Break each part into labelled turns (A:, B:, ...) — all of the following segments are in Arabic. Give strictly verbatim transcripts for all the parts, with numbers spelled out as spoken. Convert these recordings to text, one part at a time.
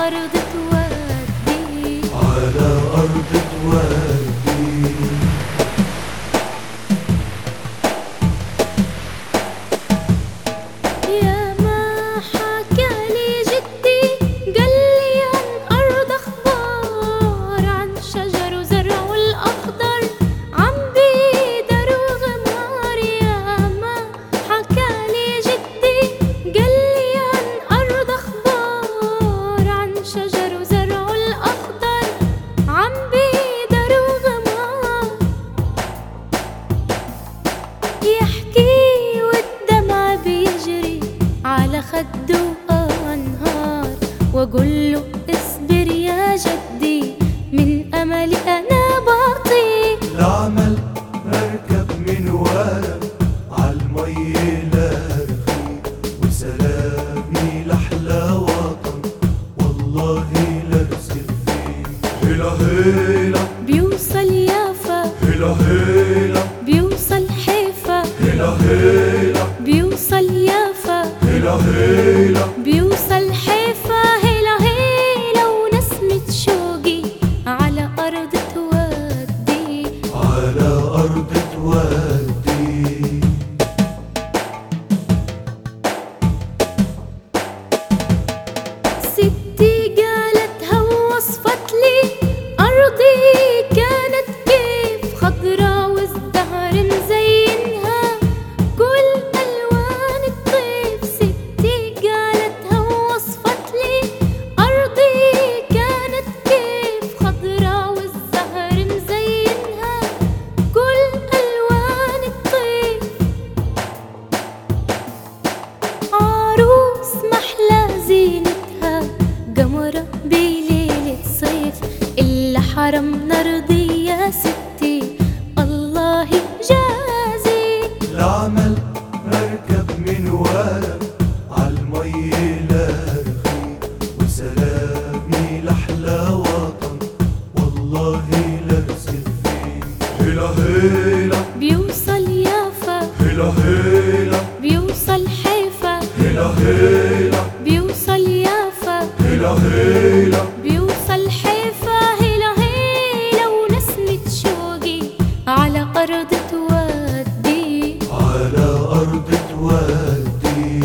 A: أرض تودي،
B: على أرض تودي.
A: يا ما حكالي جدي قالي عن أرض أخبار، عن شجر وزرع والأخضر عم بيدر وغمار. يا ما حكالي جدي قالي عن أرض أخبار، عن شجر وزرع والأخضر عم بيدر وغمار. يحكي والدمع بيجري على خده أنهار، وأقول له اصبر يا جدي من أملي أنا بطيء.
B: العمل مركب من ورا عالمي لارخي، وسلامي لأحلى وطن والله لرسل فيه. هلا هلا
A: بيوصل يافا،
B: هلا هلا
A: بيوصل حيفا،
B: هلا هلا
A: بيوصل يافا،
B: هلا هلا
A: بيوصل حيفا. هلا هلا ونسمة شوقي على أرض تودي،
B: على أرض تودي.
A: ستي قالتها ووصفت لي أرضي كانت كيف خضرا والزهر مزينها كل ألوان الطيف. ستي قالتها ووصفت لي أرضي كانت كيف خضرا والزهر مزينها كل ألوان الطيف. عروس محلى زينتها قمرة بليلة صيف، إلا حرمنا رضي يا ستي الله جازي.
B: العمل مركب من ورا عالمي لارخي، وسلامي لأحلى وطن والله لرسل فيه. هلا هلا
A: بيوصل يافا،
B: هلا هلا
A: بيوصل حيفا،
B: هلا هلا
A: بيوصل يافا،
B: هلا هلا
A: بيوصل حيفا. هلا هلا ونسمة شوقي على أرض تودي،
B: على أرض تودي.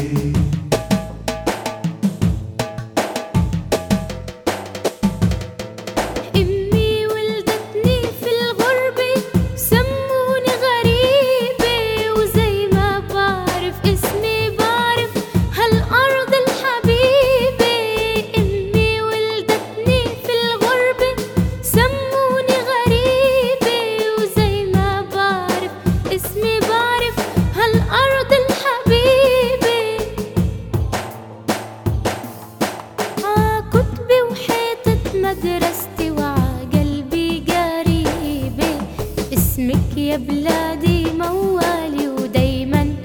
A: أمي ولدتني في الغربة سموني غريبة، وزي ما بعرف اسمي بعرف هالأرض الحبيبة. أمي ولدتني في الغربة سموني غريبة، وزي ما بعرف اسمي بعرف هالأرض الحبيبة. ع كتبي وحيطة مدرستي وع قلبي قريبة، اسمك يا بلادي موالي ودايما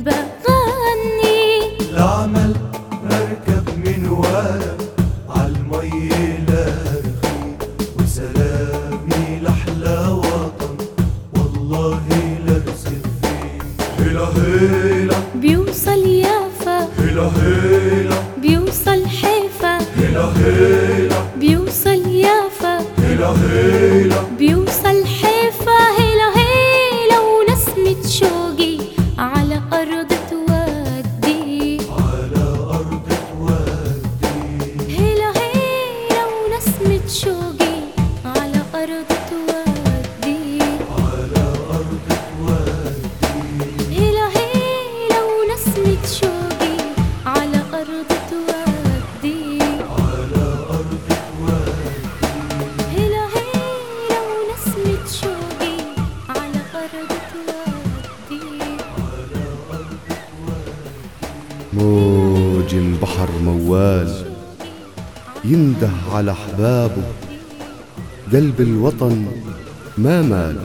A: بغني.
B: العمل مركب من ورا عالمي لارخي، وسلامي لأحلى وطن والله لرسل فيه. هلا هلا
A: بيوصل يافا،
B: هلا هلا
A: بيوصل حيفا،
B: هلا هلا
A: بيوصل يافا،
B: هلا هلا
A: بيوصل حيفا. هلا هلا ونسمة شوقي على أرض تودي،
B: على أرض تودي.
A: هلا هلا ونسمة شوقي على أرض تودي،
B: على أرض تودي.
A: هلا هلا ونسمة شوقي على أرض تودي،
B: على أرض تودي.
A: هلا هلا ونسمة شوقي على أرض تودي.
C: موج البحر موال ينده على أحبابه، قلب الوطن ما مال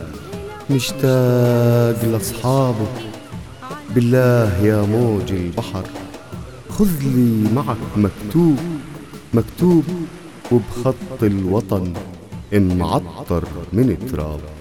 C: مشتاق لأصحابه. بالله يا موج البحر خذ لي معك مكتوب مكتوب وبخط الوطن معطر من تراب.